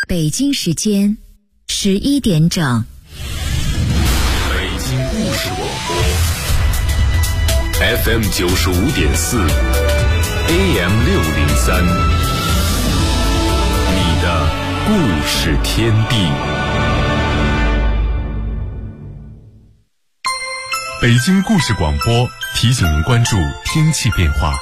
北京时间11点整。 北京故事广播 FM 95.4 AM 603，你的故事天地。北京故事广播提醒您关注天气变化。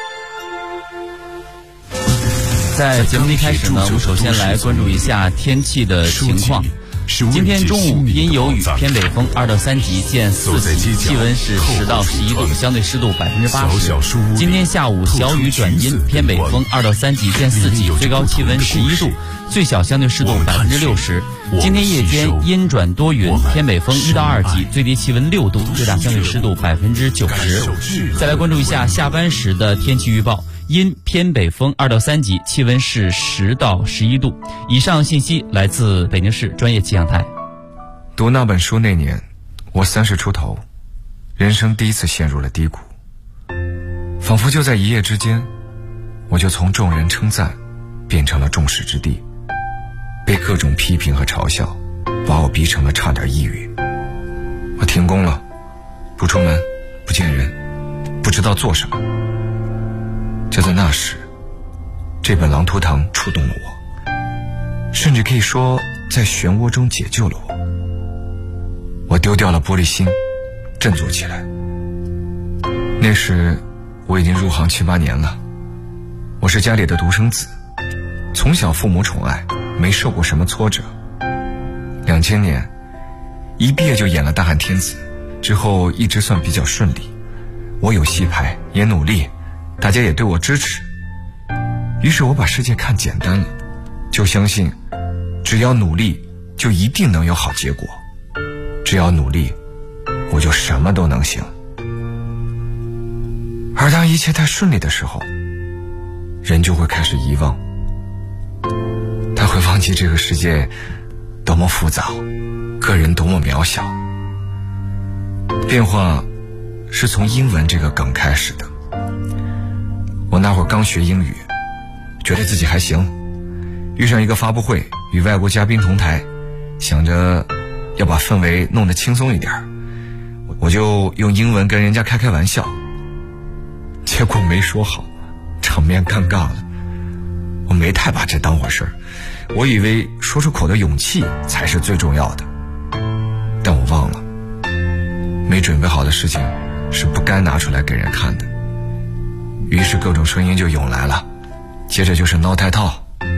在节目一开始呢，我们首先来关注一下天气的情况。今天中午阴有雨，偏北风2到3级，见4级，气温是10到11度，相对湿度80%。今天下午小雨转阴，偏北风2到3级，见4级，最高气温11度，最小相对湿度60%。今天夜间阴转多云，偏北风1到2级，最低气温6度，最大相对湿度90%。再来关注一下下班时的天气预报。阴偏北风2到3级，气温是10到11度。以上信息来自北京市专业气象台。 读那本书那年，我30出头，人生第一次陷入了低谷。仿佛就在一夜之间，我就从众人称赞变成了众矢之的，被各种批评和嘲笑，把我逼成了差点抑郁。我停工了，不出门，不见人，不知道做什么。就在那时，这本《狼图腾》触动了我，甚至可以说在漩涡中解救了我。我丢掉了玻璃心，振作起来。那时我已经入行7、8年了，我是家里的独生子，从小父母宠爱，没受过什么挫折。2000年一毕业就演了《大汉天子》，之后一直算比较顺利。我有戏拍，也努力，大家也对我支持。于是我把世界看简单了，就相信只要努力就一定能有好结果，只要努力我就什么都能行。而当一切太顺利的时候，人就会开始遗忘，他会忘记这个世界多么复杂，个人多么渺小。变化是从英文这个梗开始的。我那会儿刚学英语，觉得自己还行，遇上一个发布会，与外国嘉宾同台，想着要把氛围弄得轻松一点，我就用英文跟人家开玩笑，结果没说好，场面尴尬了。我没太把这当回事儿，我以为说出口的勇气才是最重要的，但我忘了，没准备好的事情是不该拿出来给人看的。于是各种声音就涌来了，接着就是挠胎套。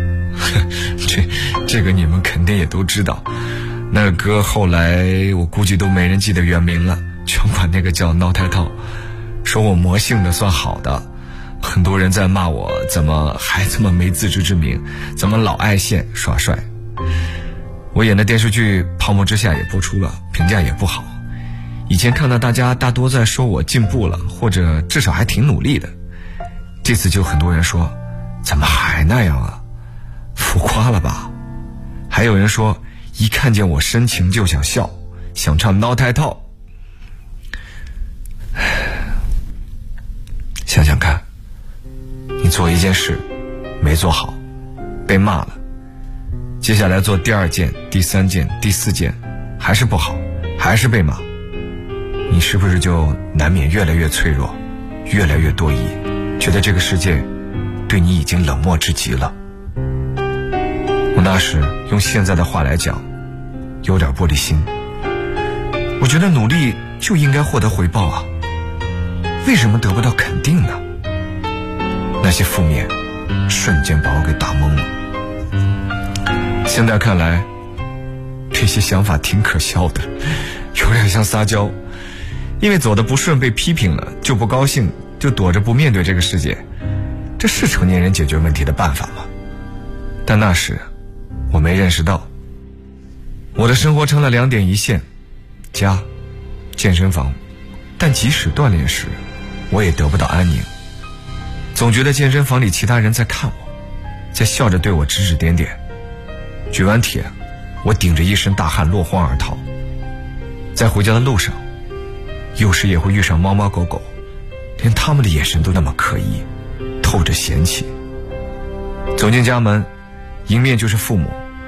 这个你们肯定也都知道，那个歌后来我估计都没人记得原名了，全管那个叫挠胎套，说我魔性的算好的。很多人在骂我怎么还这么没自知之明，怎么老爱现耍帅。我演的电视剧《泡沫之夏》也播出了，评价也不好。以前看到大家大多在说我进步了，或者至少还挺努力的，这次就很多人说怎么还那样啊，浮夸了吧。还有人说一看见我深情就想笑，想唱挠胎套。想想看，你做一件事没做好，被骂了，接下来做第2件、第3件、第4件，还是不好，还是被骂，你是不是就难免越来越脆弱，越来越多疑，觉得这个世界对你已经冷漠至极了？我那时用现在的话来讲，有点玻璃心。我觉得努力就应该获得回报啊，为什么得不到肯定呢？那些负面瞬间把我给打懵了。现在看来，这些想法挺可笑的，有点像撒娇。因为走得不顺被批评了，就不高兴，就躲着不面对这个世界，这是成年人解决问题的办法吗？但那时我没认识到，我的生活成了2点一线，家、健身房。但即使锻炼时，我也得不到安宁，总觉得健身房里其他人在看我，在笑着对我指指点点。举完铁，我顶着一身大汗落荒而逃。在回家的路上，有时也会遇上猫猫狗狗，连他们的眼神都那么刻意，透着嫌弃。走进家门，迎面就是父母，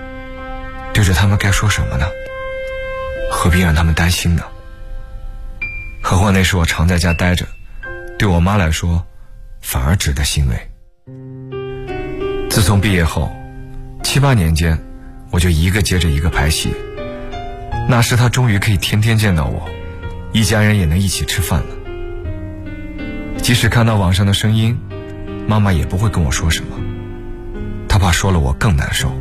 对着他们该说什么呢？何必让他们担心呢？何况那时我常在家待着，对我妈来说反而值得欣慰。自从毕业后7、8年间，我就一个接着一个拍戏。那时她终于可以天天见到我，一家人也能一起吃饭了。即使看到网上的声音，妈妈也不会跟我说什么，她怕说了我更难受。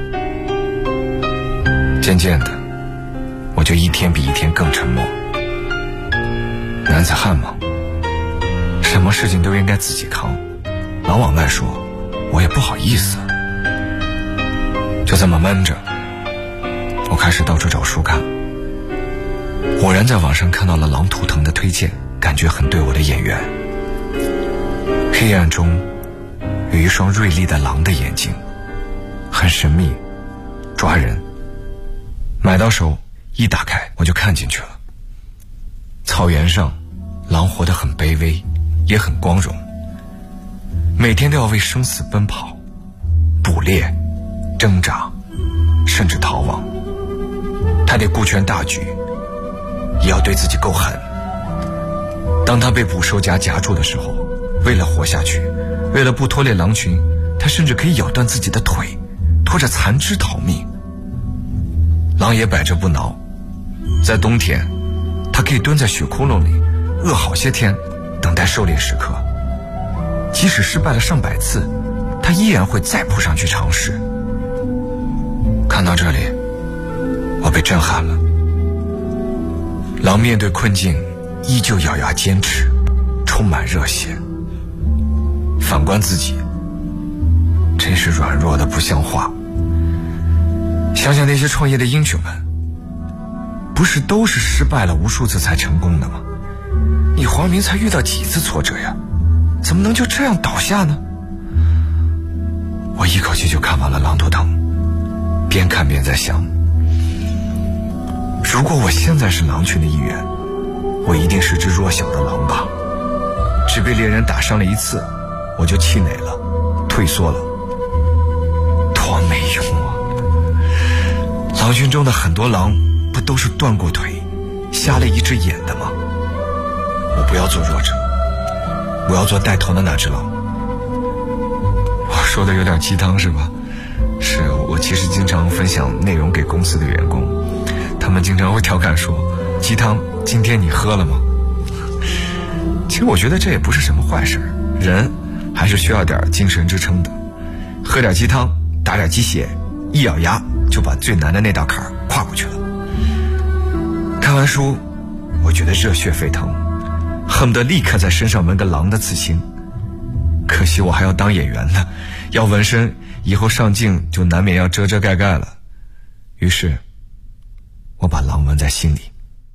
渐渐的，我就一天比一天更沉默。男子汉嘛，什么事情都应该自己扛，老往外说，我也不好意思。就这么闷着，我开始到处找书看。偶然在网上看到了《狼图腾》的推荐，感觉很对我的眼缘。黑暗中有一双锐利的狼的眼睛，很神秘，抓人。买到手一打开，我就看进去了。草原上，狼活得很卑微，也很光荣，每天都要为生死奔跑，捕猎、挣扎，甚至逃亡。他得顾全大局，也要对自己够狠。当他被捕兽夹夹住的时候，为了活下去，为了不拖累狼群，他甚至可以咬断自己的腿，拖着残肢逃命。狼也摆着不挠，在冬天他可以蹲在血窟窿里饿好些天，等待狩猎时刻。即使失败了上百次，他依然会再扑上去尝试。看到这里，我被震撼了。狼面对困境依旧咬牙坚持，充满热血。反观自己，真是软弱的不像话。想想那些创业的英雄们，不是都是失败了无数次才成功的吗？你黄明才遇到几次挫折呀？怎么能就这样倒下呢？我一口气就看完了《狼图腾》，边看边在想，如果我现在是狼群的一员，我一定是只弱小的狼吧。只被猎人打伤了一次，我就气馁了，退缩了，多没用啊！狼群中的很多狼不都是断过腿，瞎了一只眼的吗？我不要做弱者，我要做带头的那只狼。我说的有点鸡汤是吧？是，我其实经常分享内容给公司的员工，他们经常会调侃说，鸡汤今天你喝了吗？其实我觉得这也不是什么坏事，人还是需要点精神支撑的。喝点鸡汤，打点鸡血，一咬牙就把最难的那道坎跨过去了。看完书，我觉得热血沸腾，恨不得立刻在身上纹个狼的刺青。可惜我还要当演员呢，要纹身，以后上镜就难免要遮遮盖盖了。于是我把狼纹在心里。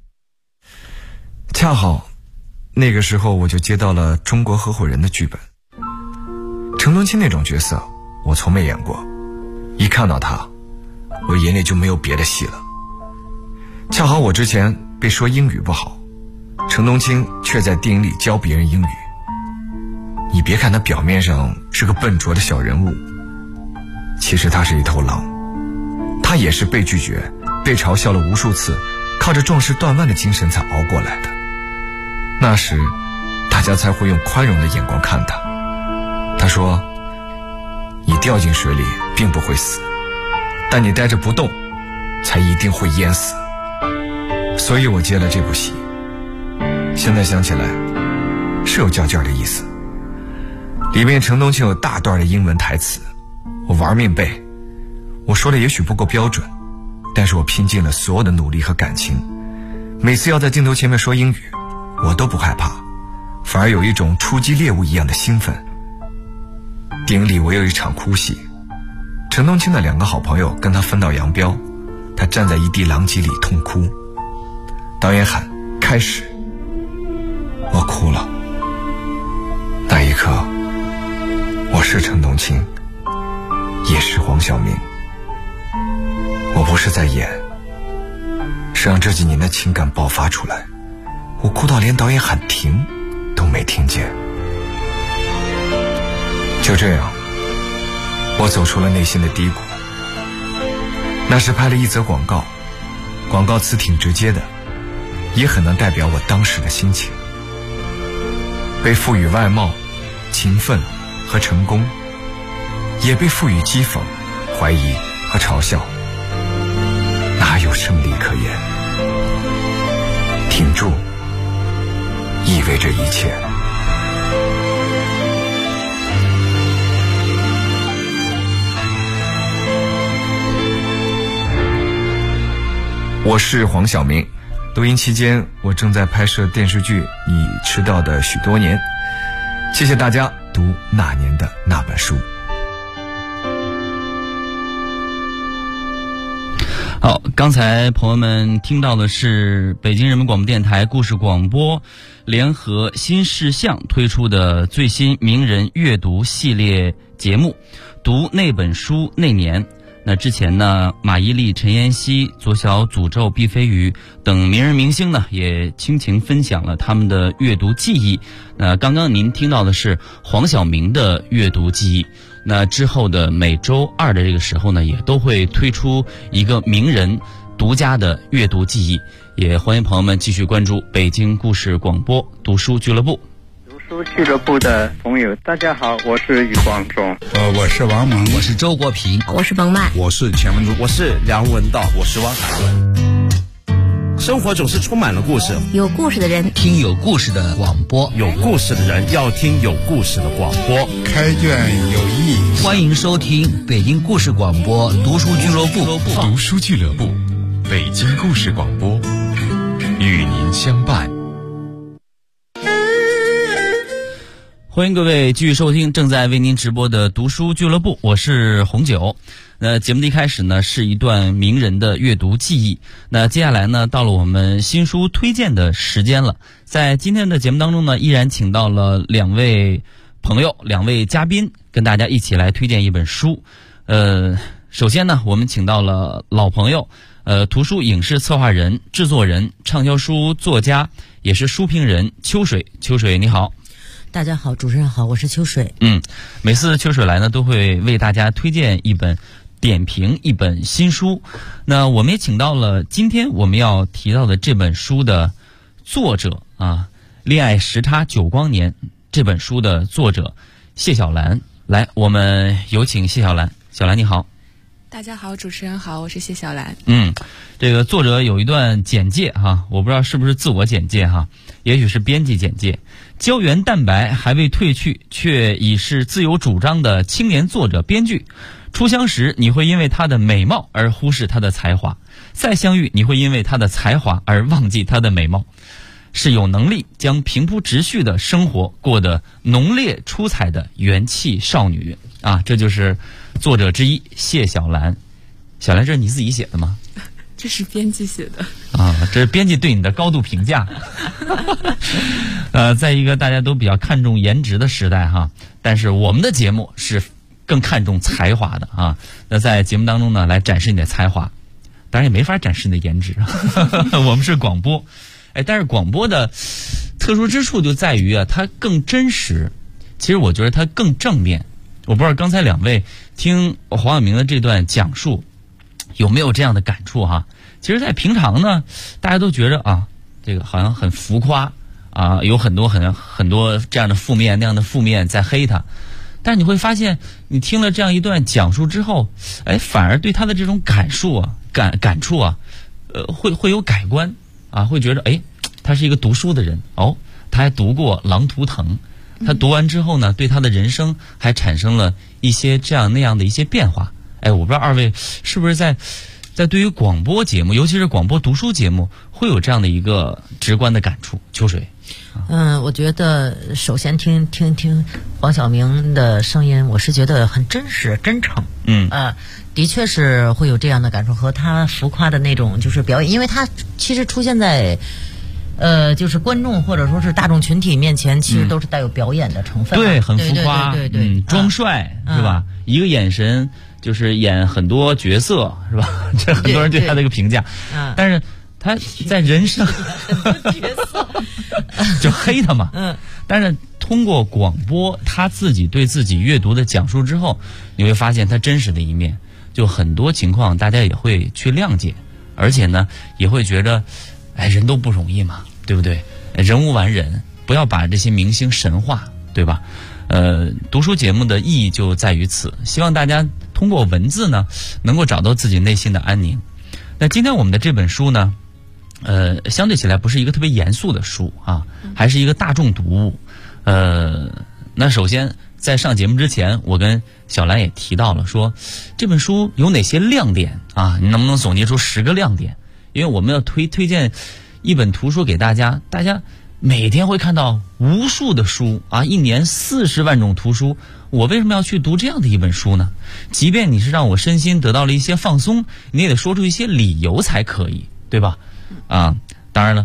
恰好那个时候我就接到了《中国合伙人》的剧本。程东青那种角色我从没演过，一看到他，我眼里就没有别的戏了。恰好我之前被说英语不好，程东青却在电影里教别人英语。你别看他表面上是个笨拙的小人物，其实他是一头狼。他也是被拒绝、被嘲笑了无数次，靠着壮士断腕的精神才熬过来的。那时大家才会用宽容的眼光看他。他说，你掉进水里并不会死，但你待着不动才一定会淹死。所以我接了这部戏，现在想起来是有较劲的意思。里面程东青有大段的英文台词，我玩命背。我说的也许不够标准，但是我拼尽了所有的努力和感情。每次要在镜头前面说英语，我都不害怕，反而有一种出击猎物一样的兴奋。电影里我有一场哭戏，程东青的2个好朋友跟他分道扬镳，他站在一地狼藉里痛哭。导演喊开始，我哭了。那一刻，我是程东青，也是黄晓明。我不是在演，是让这几年的情感爆发出来。我哭到连导演喊停都没听见。就这样，我走出了内心的低谷。 那时拍了一则广告，广告词挺直接的，也很能代表我当时的心情。被赋予外貌、勤奋和成功，也被赋予讥讽、怀疑和嘲笑，哪有胜利可言？挺住，意味着一切。我是黄晓明，录音期间我正在拍摄电视剧《你迟到的许多年》，谢谢大家读那年的那本书。 好，刚才朋友们听到的是北京人民广播电台故事广播联合新视像推出的最新名人阅读系列节目读那本书那年。那之前呢，马伊琍、陈妍希、左小诅咒、毕飞宇等名人明星呢，也倾情分享了他们的阅读记忆。那刚刚您听到的是黄晓明的阅读记忆。那之后的每周二的这个时候呢，也都会推出一个名人独家的阅读记忆。也欢迎朋友们继续关注北京故事广播读书俱乐部。 读书俱乐部的朋友，大家好，我是余光中。 我是王蒙， 我是周国平， 我是冯曼， 我是钱文竹， 我是梁文道，我是汪海伦。生活总是充满了故事， 有故事的人听有故事的广播， 有故事的人要听有故事的广播。 开卷有益， 欢迎收听北京故事广播读书俱乐部。 读书俱乐部，北京故事广播，与您相伴。 欢迎各位继续收听正在为您直播的读书俱乐部，我是红九。节目的一开始呢，是一段名人的阅读记忆。那接下来呢，到了我们新书推荐的时间了。在今天的节目当中呢，依然请到了两位朋友、两位嘉宾，跟大家一起来推荐一本书。首先呢，我们请到了老朋友，图书影视策划人、制作人、畅销书作家，也是书评人秋水。秋水你好。 大家好，主持人好，我是秋水。 每次秋水来呢，都会为大家推荐一本、点评一本新书。那我们也请到了今天我们要提到的这本书的作者啊，《恋爱时差9光年》这本书的作者谢小兰。来，我们有请谢小兰。小兰你好。 大家好，主持人好，我是谢小兰。 这个作者有一段简介哈，我不知道是不是自我简介哈，也许是编辑简介。胶原蛋白还未褪去，却已是自由主张的青年作者编剧。初相识，你会因为他的美貌而忽视他的才华；再相遇，你会因为他的才华而忘记他的美貌。是有能力将平铺直叙的生活过得浓烈出彩的元气少女啊！这就是作者之一谢小兰。小兰，这是你自己写的吗？ 这是编辑写的啊，这是编辑对你的高度评价。在一个大家都比较看重颜值的时代哈，但是我们的节目是更看重才华的啊。那在节目当中呢，来展示你的才华，当然也没法展示你的颜值。我们是广播，但是广播的特殊之处就在于啊，它更真实。其实我觉得它更正面。我不知道刚才两位听黄晓明的这段讲述有没有这样的感触哈？其实在平常呢，大家都觉得啊，这个好像很浮夸啊，有很多这样的负面那样的负面在黑他。但是你会发现，你听了这样一段讲述之后，反而对他的这种感触啊、感触啊，会有改观啊，会觉得他是一个读书的人哦，他还读过《狼图腾》，他读完之后呢，对他的人生还产生了一些这样那样的一些变化。我不知道二位是不是在对于广播节目，尤其是广播读书节目，会有这样的一个直观的感触？秋水。 我觉得首先听黄晓明的声音，我是觉得很真实、真诚。的确是会有这样的感受，和他浮夸的那种就是表演，因为他其实出现在就是观众或者说是大众群体面前，其实都是带有表演的成分。 对，很浮夸， 对， 装帅是吧？一个眼神就是演很多角色是吧？这很多人对他的一个评价。但是他在人生角色就黑他嘛。但是通过广播他自己对自己阅读的讲述之后，你会发现他真实的一面。 就很多情况大家也会去谅解，而且呢也会觉得，哎，人都不容易嘛，对不对？人无完人，不要把这些明星神化，对吧？读书节目的意义就在于此，希望大家通过文字呢，能够找到自己内心的安宁。那今天我们的这本书呢，相对起来不是一个特别严肃的书啊，还是一个大众读物。那首先在上节目之前，我跟小兰也提到了说，这本书有哪些亮点啊？你能不能总结出10个亮点？因为我们要推荐一本图书给大家，大家每天会看到无数的书啊，一年40万种图书，我为什么要去读这样的一本书呢？即便你是让我身心得到了一些放松，你也得说出一些理由才可以，对吧？啊，当然了，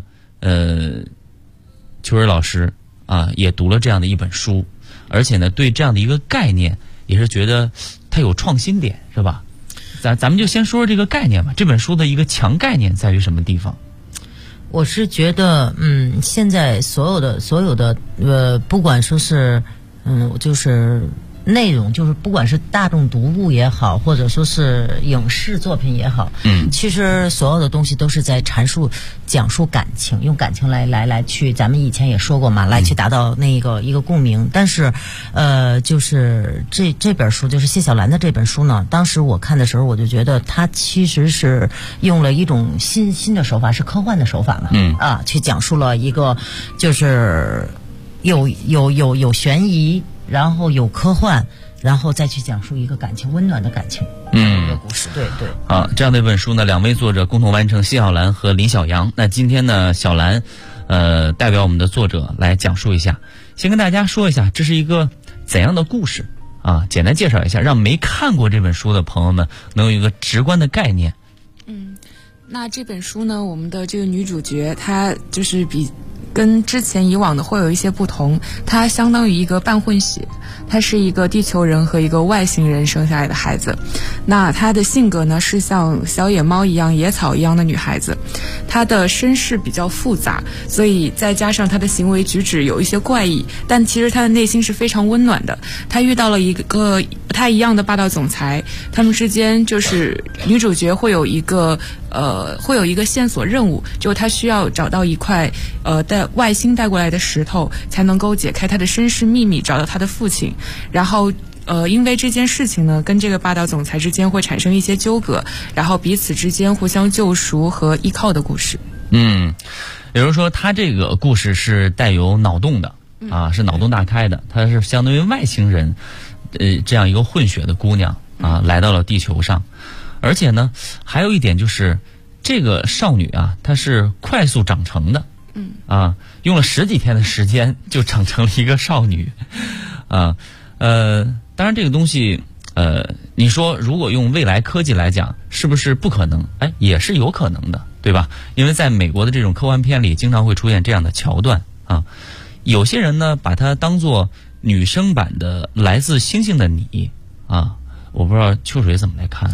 秋蕊老师啊也读了这样的一本书，而且呢对这样的一个概念也是觉得它有创新点，是吧？咱们就先说说这个概念吧。这本书的一个强概念在于什么地方？ 我是觉得，现在所有的不管说是，就是内容，就是不管是大众读物也好，或者说是影视作品也好，其实所有的东西都是在讲述感情，用感情来去，咱们以前也说过嘛，来去达到那个一个共鸣。但是，就是这本书，就是谢小兰的这本书呢，当时我看的时候，我就觉得它其实是用了一种新的手法，是科幻的手法嘛，去讲述了一个就是有悬疑。然后有科幻，然后再去讲述一个感情温暖的感情，一个故事。对。 啊，这样的一本书呢，两位作者共同完成，谢小兰和林小阳。那今天呢，小兰代表我们的作者来讲述一下，先跟大家说一下这是一个怎样的故事啊，简单介绍一下，让没看过这本书的朋友们能有一个直观的概念。 那这本书呢，我们的这个女主角她就是跟之前以往的会有一些不同，它相当于一个半混血，她是一个地球人和一个外星人生下来的孩子。那她的性格呢是像小野猫一样、野草一样的女孩子，她的身世比较复杂，所以再加上她的行为举止有一些怪异，但其实她的内心是非常温暖的。她遇到了一个不太一样的霸道总裁，他们之间就是女主角会有一个线索任务，就是她需要找到一块外星带过来的石头，才能够解开她的身世秘密，找到她的父亲。然后因为这件事情呢，跟这个霸道总裁之间会产生一些纠葛，然后彼此之间互相救赎和依靠的故事。 也就是说，他这个故事是带有脑洞的啊，是脑洞大开的，它是相当于外星人这样一个混血的姑娘啊，来到了地球上。而且呢，还有一点就是这个少女啊，她是快速长成的。用了10几天的时间就长成了一个少女，当然这个东西，你说如果用未来科技来讲，是不是不可能？也是有可能的，对吧？因为在美国的这种科幻片里，经常会出现这样的桥段啊。有些人呢，把它当作女生版的《来自星星的你》啊，我不知道秋水怎么来看。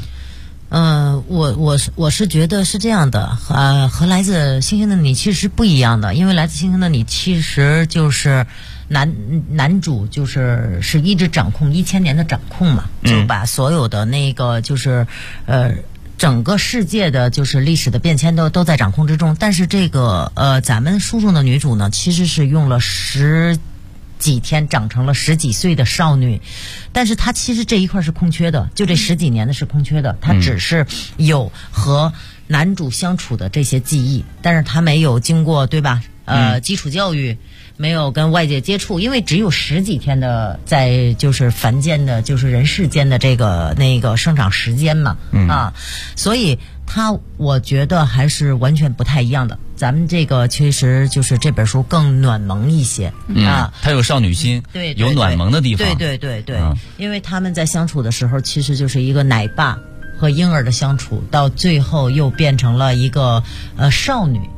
我是觉得是这样的，和来自星星的你其实是不一样的，因为来自星星的你其实就是男主是一直掌控1000年的掌控嘛，就把所有的那个就是整个世界的就是历史的变迁都在掌控之中。但是这个咱们书中的女主呢，其实是用了10几天长成了10几岁的少女，但是她其实这一块是空缺的，就这10几年的是空缺的，她只是有和男主相处的这些记忆，但是她没有经过，对吧？基础教育，没有跟外界接触，因为只有10几天的在就是凡间的，就是人世间的这个那个生长时间嘛，所以我觉得还是完全不太一样的。咱们这个其实就是这本书更暖萌一些它有少女心， 对， 有暖萌的地方， 对，因为他们在相处的时候，其实就是一个奶爸和婴儿的相处，到最后又变成了一个少女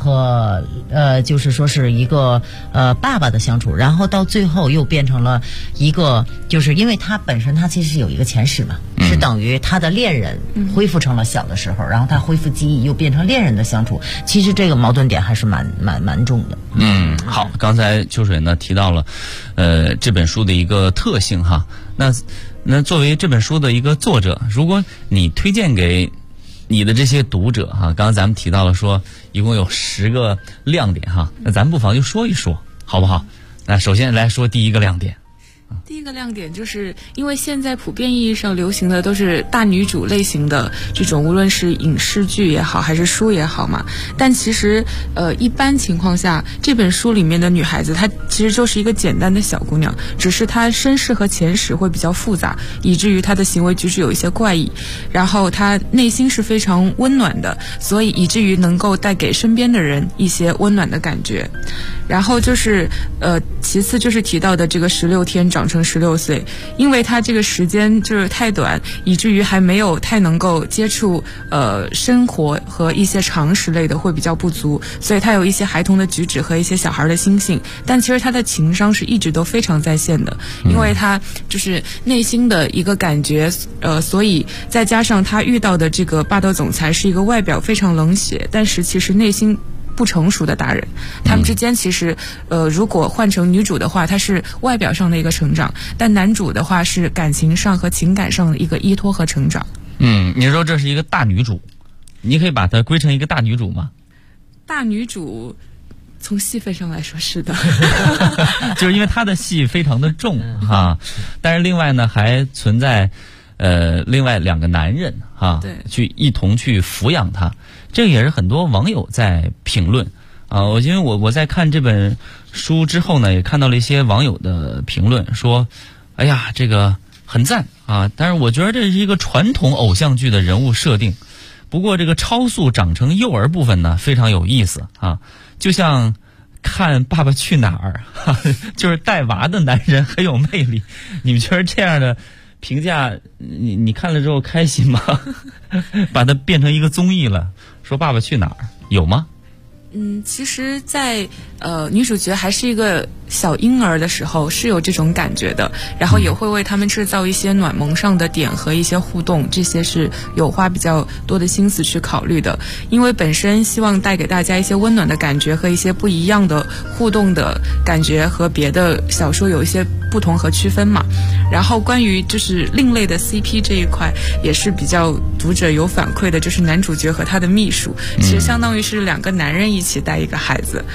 和就是说是一个爸爸的相处，然后到最后又变成了一个，就是因为他本身他其实有一个前世嘛，是等于他的恋人恢复成了小的时候，然后他恢复记忆又变成恋人的相处，其实这个矛盾点还是蛮重的。 好，刚才秋水呢提到了这本书的一个特性哈，那作为这本书的一个作者，如果你推荐给你的这些读者哈，刚刚咱们提到了说一共有10个亮点哈，那咱们不妨就说一说好不好？那首先来说第一个亮点。 第一个亮点就是因为现在普遍意义上流行的都是大女主类型的这种，无论是影视剧也好还是书也好嘛，但其实一般情况下这本书里面的女孩子她其实就是一个简单的小姑娘，只是她身世和前史会比较复杂，以至于她的行为举止有一些怪异，然后她内心是非常温暖的，所以以至于能够带给身边的人一些温暖的感觉。然后就是其次就是提到的这个16天长成16岁，因为他这个时间就是太短，以至于还没有太能够接触生活和一些常识类的会比较不足，所以他有一些孩童的举止和一些小孩的心性，但其实他的情商是一直都非常在线的，因为他就是内心的一个感觉，所以再加上他遇到的这个霸道总裁是一个外表非常冷血，但是其实内心不成熟的大人，他们之间其实如果换成女主的话，她是外表上的一个成长，但男主的话是感情上和情感上的一个依托和成长。 你说这是一个大女主，你可以把它归成一个大女主吗？ 大女主从戏份上来说是的就是因为她的戏非常的重哈，但是另外呢还存在另外2个男人哈，去一同去抚养她，这个也是很多网友在评论啊。因为我在看这本书之后呢，也看到了一些网友的评论，说哎呀这个很赞啊，但是我觉得这是一个传统偶像剧的人物设定，不过这个超速长成幼儿部分呢非常有意思啊，就像看《爸爸去哪儿》就是带娃的男人很有魅力，你们觉得这样的评价你看了之后开心吗？把它变成一个综艺了，说《爸爸去哪儿》有吗？ 其实在女主角还是一个小婴儿的时候是有这种感觉的，然后也会为他们制造一些暖萌上的点和一些互动，这些是有花比较多的心思去考虑的，因为本身希望带给大家一些温暖的感觉和一些不一样的互动的感觉，和别的小说有一些不同和区分嘛。然后关于就是另类的 CP 这一块也是比较读者有反馈的，就是男主角和他的秘书其实相当于是2个男人一起带一个孩子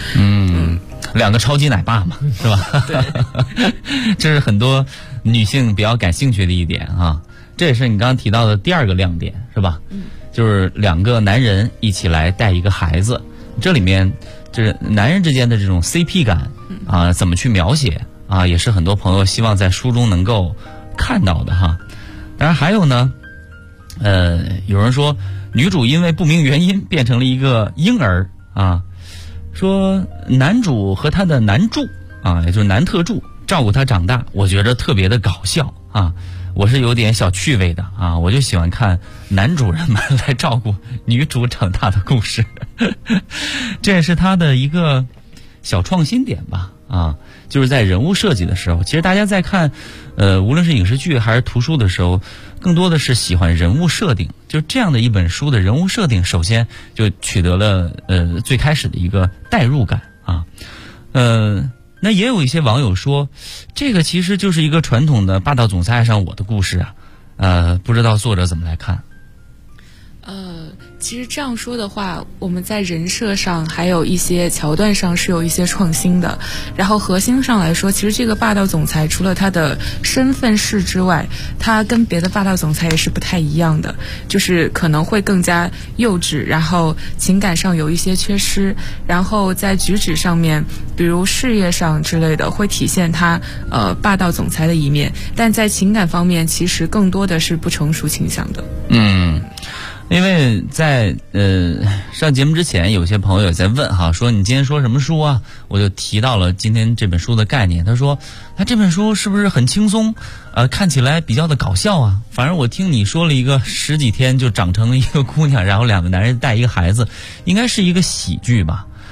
2个超级奶爸嘛，是吧？对这是很多女性比较感兴趣的一点啊，这也是你刚刚提到的第2个亮点是吧？就是2个男人一起来带一个孩子，这里面就是男人之间的这种 CP 感啊，怎么去描写啊，也是很多朋友希望在书中能够看到的哈。当然还有呢，有人说女主因为不明原因变成了一个婴儿啊，说男主和他的男助啊，也就是男特助照顾他长大，我觉得特别的搞笑啊，我是有点小趣味的啊，我就喜欢看男主人们来照顾女主长大的故事这也是他的一个小创新点吧啊，就是在人物设计的时候，其实大家在看无论是影视剧还是图书的时候，更多的是喜欢人物设定，就这样的一本书的人物设定首先就取得了最开始的一个代入感啊。那也有一些网友说这个其实就是一个传统的霸道总裁爱上我的故事啊，不知道作者怎么来看。 其实这样说的话，我们在人设上还有一些桥段上是有一些创新的，然后核心上来说，其实这个霸道总裁除了他的身份是之外，他跟别的霸道总裁也是不太一样的，就是可能会更加幼稚，然后情感上有一些缺失，然后在举止上面比如事业上之类的会体现他霸道总裁的一面，但在情感方面其实更多的是不成熟倾向的。 因为在上节目之前，有些朋友也在问哈，说你今天说什么书啊？我就提到了今天这本书的概念。他说，他这本书是不是很轻松？看起来比较的搞笑啊。反正我听你说了一个10几天就长成了一个姑娘，然后2个男人带一个孩子，应该是一个喜剧吧？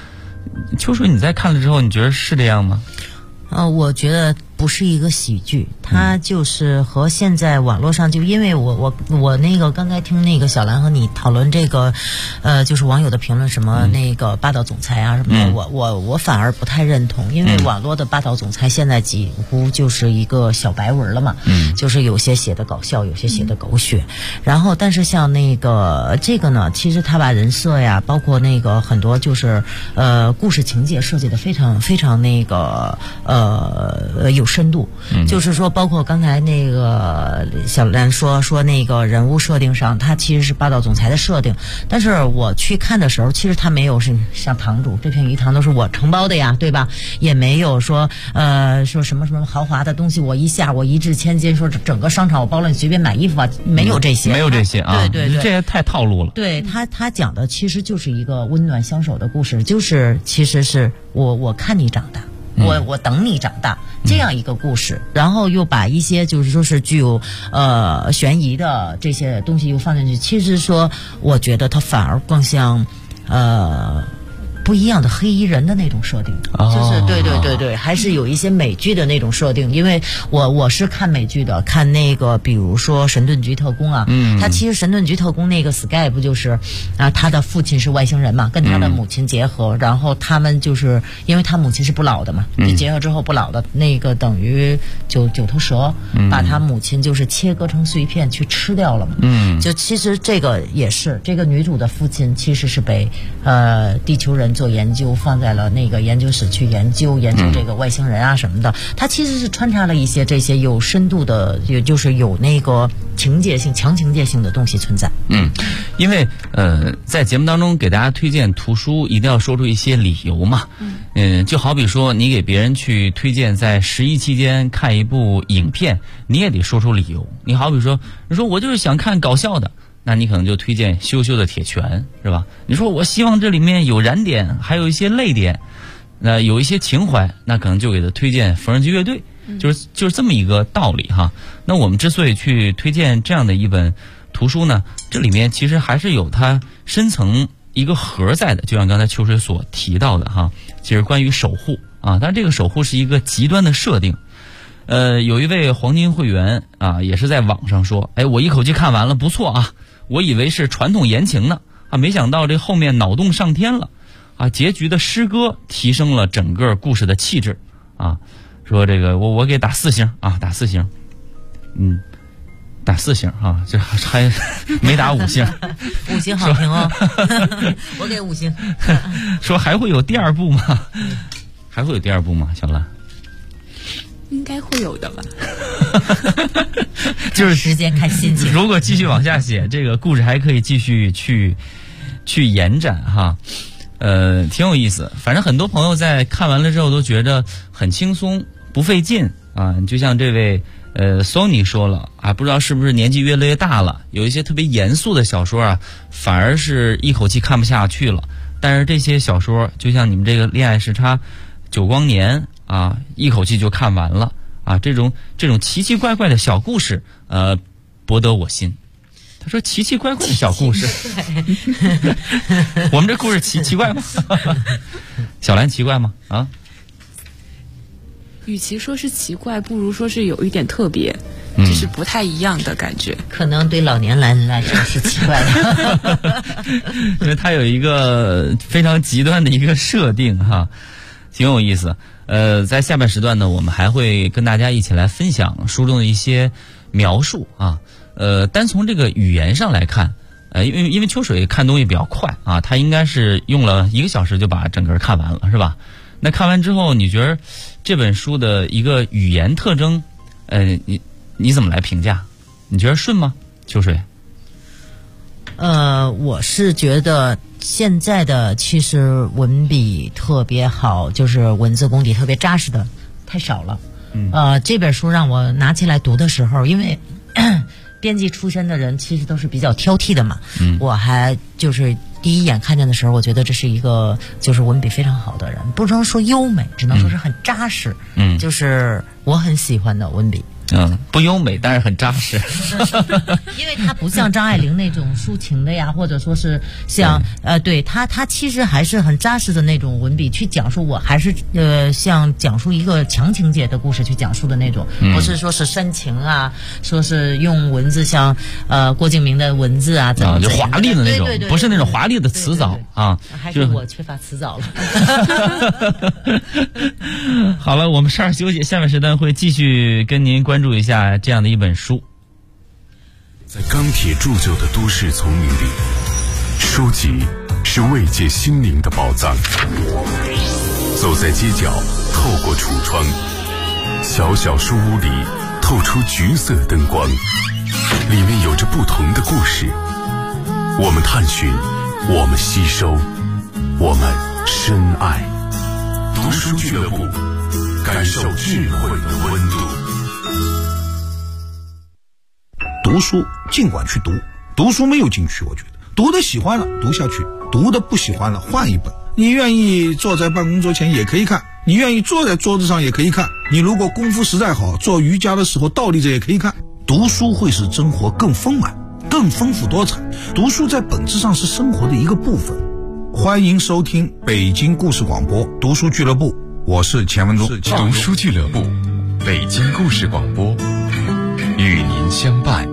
秋水，你在看了之后，你觉得是这样吗？ 我觉得不是一个喜剧，它就是和现在网络上，就因为我那个刚才听那个小兰和你讨论这个，就是网友的评论什么那个霸道总裁啊什么的，我反而不太认同，因为网络的霸道总裁现在几乎就是一个小白文了嘛，就是有些写的搞笑，有些写的狗血，然后但是像那个这个呢，其实他把人设呀，包括那个很多就是故事情节设计的非常非常那个有深度，就是说包括刚才那个小兰说那个人物设定上，他其实是霸道总裁的设定，但是我去看的时候，其实他没有是像堂主这片鱼塘都是我承包的呀，对吧？也没有说说什么豪华的东西，我一掷千金，说整个商场我包了，你随便买衣服啊，没有这些， 没有这些啊， 对， 这些太套路了。 对他讲的其实就是一个温暖相守的故事，就是其实是我看你长大。我等你长大这样一个故事，然后又把一些就是说是具有悬疑的这些东西又放进去，其实说我觉得它反而更像不一样的黑衣人的那种设定，就是对，还是有一些美剧的那种设定。因为我是看美剧的，看那个比如说《神盾局特工》啊，他其实《神盾局特工》那个 Sky 不就是他的父亲是外星人嘛，跟他的母亲结合，然后他们就是因为他母亲是不老的嘛，就结合之后不老的那个等于九头蛇把他母亲就是切割成碎片去吃掉了嘛，就其实这个也是这个女主的父亲其实是被地球人做研究，放在了那个研究室去研究这个外星人啊什么的。它其实是穿插了一些这些有深度的，也就是有那个情节性、强情节性的东西存在。 因为在节目当中给大家推荐图书，一定要说出一些理由嘛。就好比说你给别人去推荐在11期间看一部影片，你也得说出理由。你好比说，你说我就是想看搞笑的。那你可能就推荐羞羞的铁拳，是吧？你说我希望这里面有燃点，还有一些泪点，有一些情怀，那可能就给他推荐缝纫机乐队，就是这么一个道理哈。那我们之所以去推荐这样的一本图书呢，这里面其实还是有它深层一个核在的，就像刚才秋水所提到的哈，其实关于守护啊，但这个守护是一个极端的设定。有一位黄金会员啊，也是在网上说，我一口气看完了，不错啊。我以为是传统言情呢，没想到这后面脑洞上天了，结局的诗歌提升了整个故事的气质啊。说这个我给打4星啊，打4星，打4星啊，这还没打5星 ，5星好评哦，我给5星。 说还会有第2部吗？还会有第2部吗？小兰？ 应该会有的吧。 就是时间看心情。 如果继续往下写，这个故事还可以继续去延展哈。挺有意思。反正很多朋友在看完了之后都觉得很轻松，不费劲啊。就像这位Sony 说了啊，不知道是不是年纪越来越大了，有一些特别严肃的小说啊，反而是一口气看不下去了。但是这些小说，就像你们这个恋爱时差9光年啊，一口气就看完了啊！这种奇奇怪怪的小故事，博得我心。他说奇奇怪怪的小故事，我们这故事奇怪吗？小兰奇怪吗？啊？ 与其说是奇怪，不如说是有一点特别，就是不太一样的感觉。 可能对老年人来说是奇怪的， 因为它有一个非常极端的一个设定哈，挺有意思。在下半时段呢，我们还会跟大家一起来分享书中的一些描述啊。单从这个语言上来看，因为秋水看东西比较快啊，他应该是用了1个小时就把整个看完了，是吧？那看完之后，你觉得这本书的一个语言特征，你怎么来评价？你觉得顺吗，秋水？ 我是觉得现在的其实文笔特别好，就是文字功底特别扎实的太少了。这本书让我拿起来读的时候，因为编辑出身的人其实都是比较挑剔的嘛，我还就是第一眼看见的时候，我觉得这是一个就是文笔非常好的人，不能说优美，只能说是很扎实，就是我很喜欢的文笔。 不优美，但是很扎实。 因为它不像张爱玲那种抒情的呀，或者说是像对它其实还是很扎实的那种文笔去讲述，我还是像讲述一个强情节的故事去讲述的那种，不是说是煽情啊，说是用文字像郭敬明的文字啊，怎么就华丽的那种，对，不是那种华丽的词藻啊， 还是我缺乏词藻了。 好了，我们稍事休息，下面时段会继续跟您关注一下这样的一本书。 在钢铁铸就的都市丛林里，书籍是慰藉心灵的宝藏。走在街角，透过橱窗，小小书屋里透出橘色灯光，里面有着不同的故事。我们探寻，我们吸收，我们深爱。读书俱乐部，感受智慧的温度。 读书尽管去读，读书没有禁区，我觉得读的喜欢了读下去，读的不喜欢了换一本。你愿意坐在办公桌前也可以看，你愿意坐在桌子上也可以看，你如果功夫实在好，做瑜伽的时候倒立着也可以看。读书会使生活更丰满，更丰富多彩。读书在本质上是生活的一个部分。欢迎收听北京故事广播读书俱乐部，我是钱文忠。 读书俱乐部，北京故事广播，与您相伴。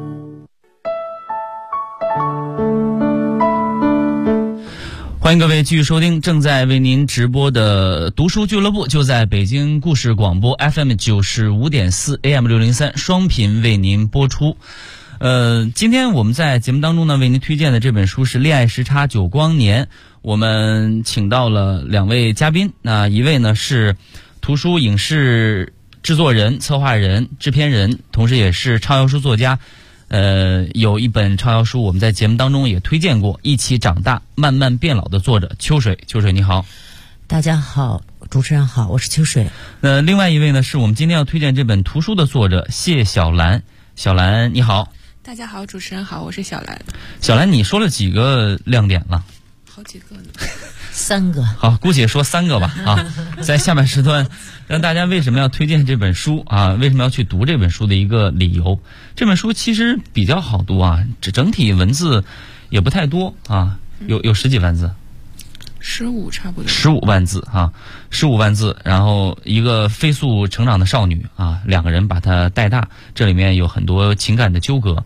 欢迎各位继续收听正在为您直播的读书俱乐部，就在北京故事广播 FM 95.4 AM 603双频为您播出。今天我们在节目当中呢，为您推荐的这本书是《恋爱时差9光年》。我们请到了2位嘉宾，那一位呢是图书影视制作人、策划人、制片人，同时也是畅销书作家。有一本畅销书我们在节目当中也推荐过，《一起长大慢慢变老》的作者秋水。秋水你好。 大家好，主持人好，我是秋水。 另外一位呢是我们今天要推荐这本图书的作者谢小兰。小兰你好。 大家好，主持人好，我是小兰。 小兰，你说了几个亮点了？ 好几个呢。 3个。 好，姑且说3个吧。在下半时段，让大家为什么要推荐这本书啊？为什么要去读这本书的一个理由。这本书其实比较好读啊，整体文字也不太多啊，有10几万字。 15差不多。 15万字啊，15万字，然后一个飞速成长的少女啊，2个人把她带大，这里面有很多情感的纠葛。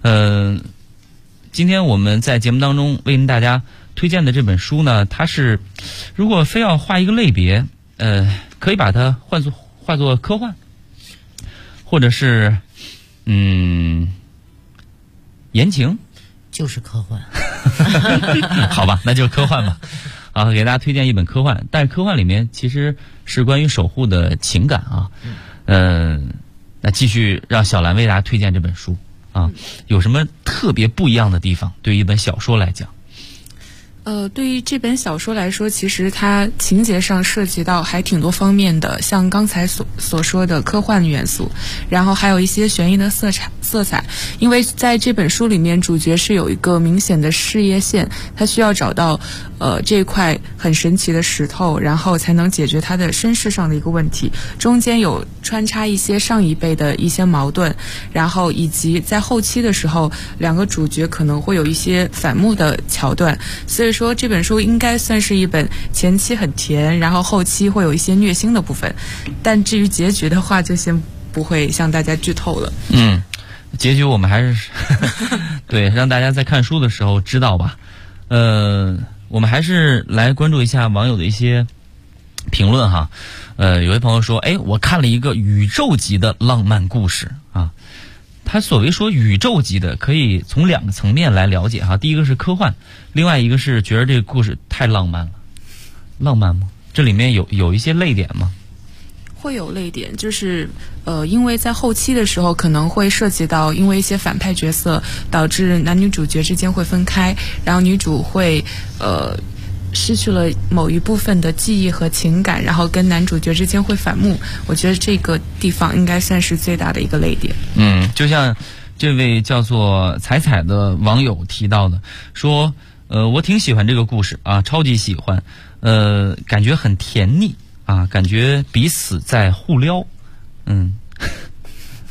今天我们在节目当中为大家推荐的这本书呢，它是如果非要画一个类别，可以把它化作科幻，或者是言情， 就是科幻。 好吧，那就是科幻吧。给大家推荐一本科幻，但是科幻里面其实是关于守护的情感啊。那继续让小兰为大家推荐这本书啊，有什么特别不一样的地方？对于一本小说来讲。 对于这本小说来说，其实它情节上涉及到还挺多方面的，像刚才所说的科幻元素，然后还有一些悬疑的色彩。因为在这本书里面，主角是有一个明显的事业线，他需要找到这块很神奇的石头，然后才能解决他的身世上的一个问题。中间有穿插一些上一辈的一些矛盾，然后以及在后期的时候，2个主角可能会有一些反目的桥段，所以说这本书应该算是一本前期很甜，然后后期会有一些虐心的部分，但至于结局的话就先不会向大家剧透了。 结局我们还是对，让大家在看书的时候知道吧。我们还是来关注一下网友的一些评论哈。有位朋友说，我看了一个宇宙级的浪漫故事啊。他所谓说宇宙级的，可以从2个层面来了解哈。第一个是科幻，另外一个是觉得这个故事太浪漫了。浪漫吗？这里面有一些泪点吗？ 会有泪点，就是因为在后期的时候可能会涉及到因为一些反派角色导致男女主角之间会分开，然后女主会失去了某一部分的记忆和情感，然后跟男主角之间会反目。我觉得这个地方应该算是最大的一个泪点。 就像这位叫做彩彩的网友提到的，说我挺喜欢这个故事啊，超级喜欢，感觉很甜腻啊，感觉彼此在互撩。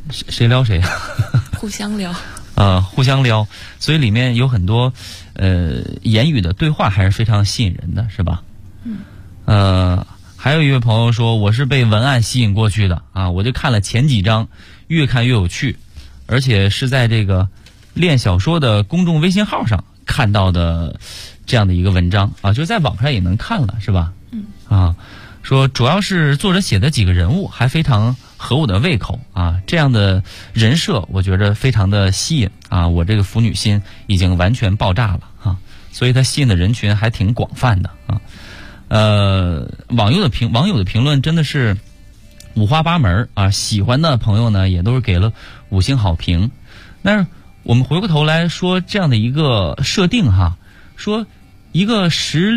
谁撩谁啊？ 互相撩。 互相撩，所以里面有很多言语的对话还是非常吸引人的，是吧？还有一位朋友说，我是被文案吸引过去的啊，我就看了前几章，越看越有趣，而且是在这个练小说的公众微信号上看到的这样的一个文章啊，就是在网上也能看了，是吧？说主要是作者写的几个人物还非常合我的胃口啊，这样的人设我觉得非常的吸引啊，我这个腐女心已经完全爆炸了啊，所以它吸引的人群还挺广泛的啊。网友的评论真的是五花八门啊，喜欢的朋友呢也都是给了5星好评。但是我们回过头来说这样的一个设定哈，说一个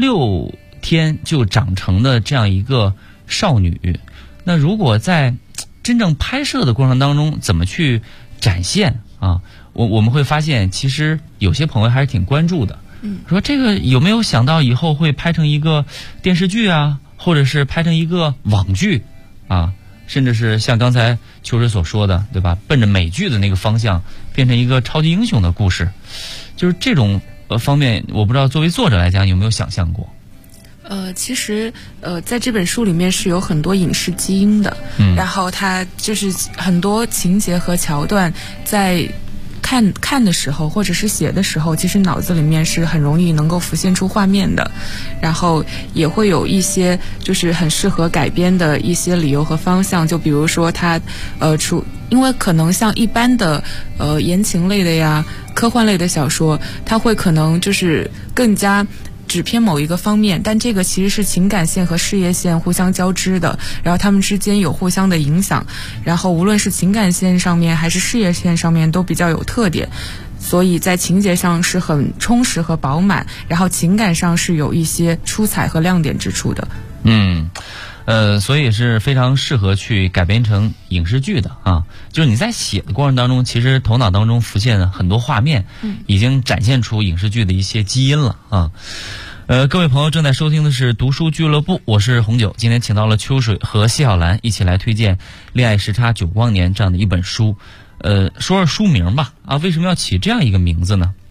16天就长成的这样一个少女，那如果在真正拍摄的过程当中怎么去展现啊？我们会发现其实有些朋友还是挺关注的，说这个有没有想到以后会拍成一个电视剧啊，或者是拍成一个网剧啊，甚至是像刚才秋水所说的，对吧？奔着美剧的那个方向变成一个超级英雄的故事，就是这种方面，我不知道作为作者来讲有没有想象过。 其实在这本书里面是有很多影视基因的，然后它就是很多情节和桥段在看的时候或者是写的时候，其实脑子里面是很容易能够浮现出画面的，然后也会有一些就是很适合改编的一些理由和方向，就比如说它因为可能像一般的言情类的呀、科幻类的小说，它会可能就是更加只偏某一个方面，但这个其实是情感线和事业线互相交织的，然后他们之间有互相的影响，然后无论是情感线上面还是事业线上面都比较有特点，所以在情节上是很充实和饱满，然后情感上是有一些出彩和亮点之处的。 所以是非常适合去改编成影视剧的啊。就是你在写的过程当中，其实头脑当中浮现了很多画面，已经展现出影视剧的一些基因了啊。各位朋友正在收听的是读书俱乐部，我是红九，今天请到了秋水和谢小兰一起来推荐《恋爱时差9光年》这样的一本书。说说书名吧啊，为什么要起这样一个名字呢？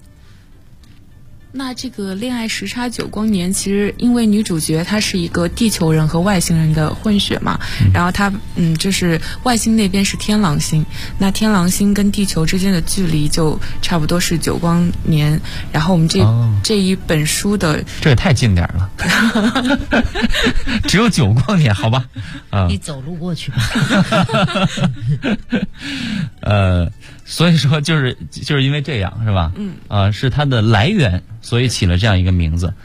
那这个恋爱时差9光年，其实因为女主角她是一个地球人和外星人的混血嘛，然后她就是外星那边是天狼星，那天狼星跟地球之间的距离就差不多是9光年，然后我们这一本书的这也太近点了，只有9光年，好吧？ 你走路过去吧。 所以说就是因为这样是吧？是它的来源，所以起了这样一个名字。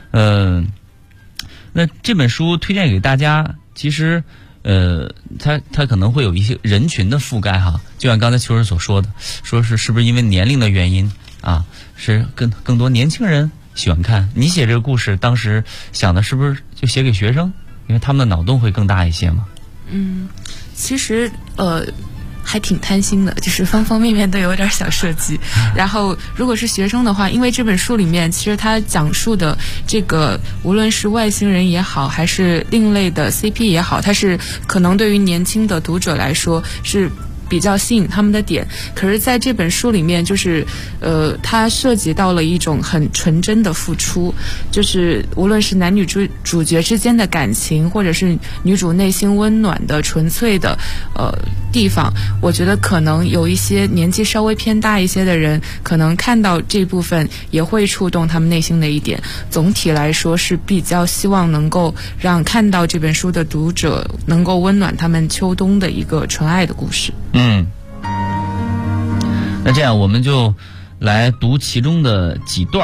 那这本书推荐给大家，其实它可能会有一些人群的覆盖哈，就像刚才秋水所说的，说是不是因为年龄的原因啊？是更多年轻人喜欢看。你写这个故事当时想的是不是就写给学生？因为他们的脑洞会更大一些嘛。 其实还挺贪心的，就是方方面面都有点小设计。然后如果是学生的话，因为这本书里面其实它讲述的这个无论是外星人也好，还是另类的 CP 也好，它是可能对于年轻的读者来说是比较吸引他们的点。可是在这本书里面，就是它涉及到了一种很纯真的付出，就是无论是男女主角之间的感情，或者是女主内心温暖的纯粹的地方，我觉得可能有一些年纪稍微偏大一些的人，可能看到这部分也会触动他们内心的一点。总体来说是比较希望能够让看到这本书的读者能够温暖他们秋冬的一个纯爱的故事。 那这样我们就来读其中的几段